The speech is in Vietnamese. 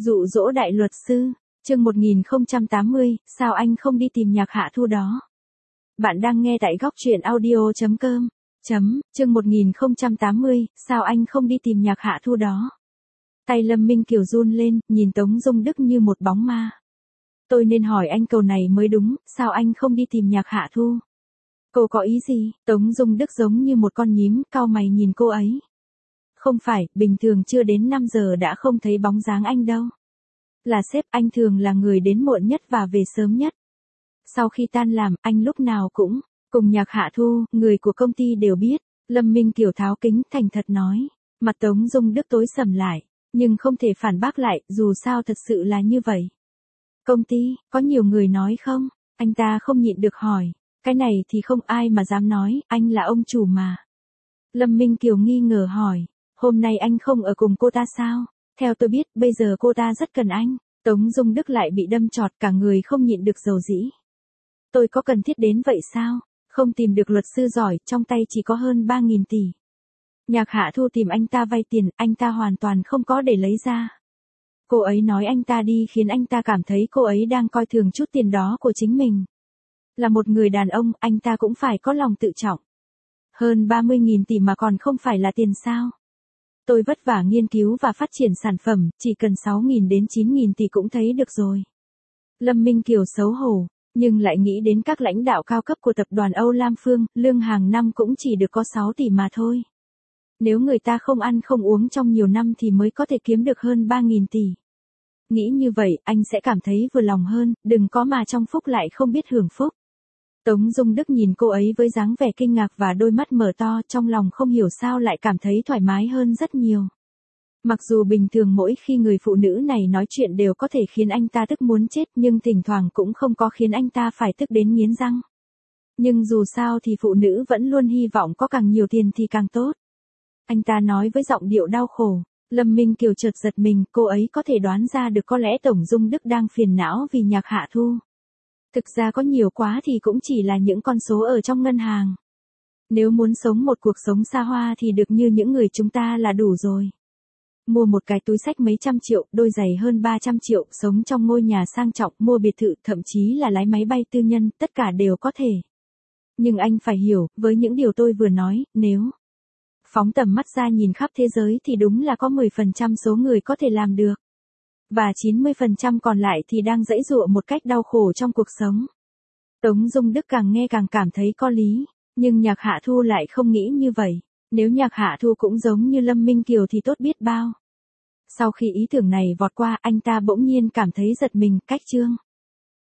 Dụ dỗ đại luật sư, chương 1080, sao anh không đi tìm Nhạc Hạ Thu đó? Bạn đang nghe tại góc truyện audio.com. Chương 1080, sao anh không đi tìm Nhạc Hạ Thu đó? Tay Lâm Minh Kiều run lên, nhìn Tống Dung Đức như một bóng ma. Tôi nên hỏi anh câu này mới đúng, sao anh không đi tìm Nhạc Hạ Thu? Cô có ý gì? Tống Dung Đức giống như một con nhím, cau mày nhìn cô ấy. Không phải, bình thường chưa đến 5 giờ đã không thấy bóng dáng anh đâu. Là sếp, anh thường là người đến muộn nhất và về sớm nhất. Sau khi tan làm, anh lúc nào cũng cùng Nhạc Hạ Thu, người của công ty đều biết. Lâm Minh Kiều tháo kính, thành thật nói. Mặt Tống Dung Đức tối sầm lại, nhưng không thể phản bác lại, dù sao thật sự là như vậy. Công ty, có nhiều người nói không? Anh ta không nhịn được hỏi. Cái này thì không ai mà dám nói, anh là ông chủ mà. Lâm Minh Kiều nghi ngờ hỏi. Hôm nay anh không ở cùng cô ta sao? Theo tôi biết, bây giờ cô ta rất cần anh. Tống Dung Đức lại bị đâm chọt, cả người không nhịn được dầu dĩ. Tôi có cần thiết đến vậy sao? Không tìm được luật sư giỏi, trong tay chỉ có hơn 3.000 tỷ. Nhạc Hạ Thu tìm anh ta vay tiền, anh ta hoàn toàn không có để lấy ra. Cô ấy nói anh ta đi khiến anh ta cảm thấy cô ấy đang coi thường chút tiền đó của chính mình. Là một người đàn ông, anh ta cũng phải có lòng tự trọng. Hơn 30.000 tỷ mà còn không phải là tiền sao? Tôi vất vả nghiên cứu và phát triển sản phẩm, chỉ cần 6.000 đến 9.000 tỷ cũng thấy được rồi. Lâm Minh Kiều xấu hổ, nhưng lại nghĩ đến các lãnh đạo cao cấp của tập đoàn Âu Lam Phương, lương hàng năm cũng chỉ được có 6 tỷ mà thôi. Nếu người ta không ăn không uống trong nhiều năm thì mới có thể kiếm được hơn 3.000 tỷ. Nghĩ như vậy, anh sẽ cảm thấy vừa lòng hơn, đừng có mà trong phúc lại không biết hưởng phúc. Tống Dung Đức nhìn cô ấy với dáng vẻ kinh ngạc và đôi mắt mở to, trong lòng không hiểu sao lại cảm thấy thoải mái hơn rất nhiều. Mặc dù bình thường mỗi khi người phụ nữ này nói chuyện đều có thể khiến anh ta tức muốn chết, nhưng thỉnh thoảng cũng không có khiến anh ta phải tức đến nghiến răng. Nhưng dù sao thì phụ nữ vẫn luôn hy vọng có càng nhiều tiền thì càng tốt. Anh ta nói với giọng điệu đau khổ. Lâm Minh Kiều chợt giật mình, cô ấy có thể đoán ra được có lẽ Tống Dung Đức đang phiền não vì Nhạc Hạ Thu. Thực ra có nhiều quá thì cũng chỉ là những con số ở trong ngân hàng. Nếu muốn sống một cuộc sống xa hoa thì được như những người chúng ta là đủ rồi. Mua một cái túi xách mấy trăm triệu, đôi giày hơn 300 triệu, sống trong ngôi nhà sang trọng, mua biệt thự, thậm chí là lái máy bay tư nhân, tất cả đều có thể. Nhưng anh phải hiểu, với những điều tôi vừa nói, nếu phóng tầm mắt ra nhìn khắp thế giới thì đúng là có 10% số người có thể làm được. Và 90% còn lại thì đang giãy giụa một cách đau khổ trong cuộc sống. Tống Dung Đức càng nghe càng cảm thấy có lý, nhưng Nhạc Hạ Thu lại không nghĩ như vậy. Nếu Nhạc Hạ Thu cũng giống như Lâm Minh Kiều thì tốt biết bao. Sau khi ý tưởng này vọt qua, anh ta bỗng nhiên cảm thấy giật mình, cách chương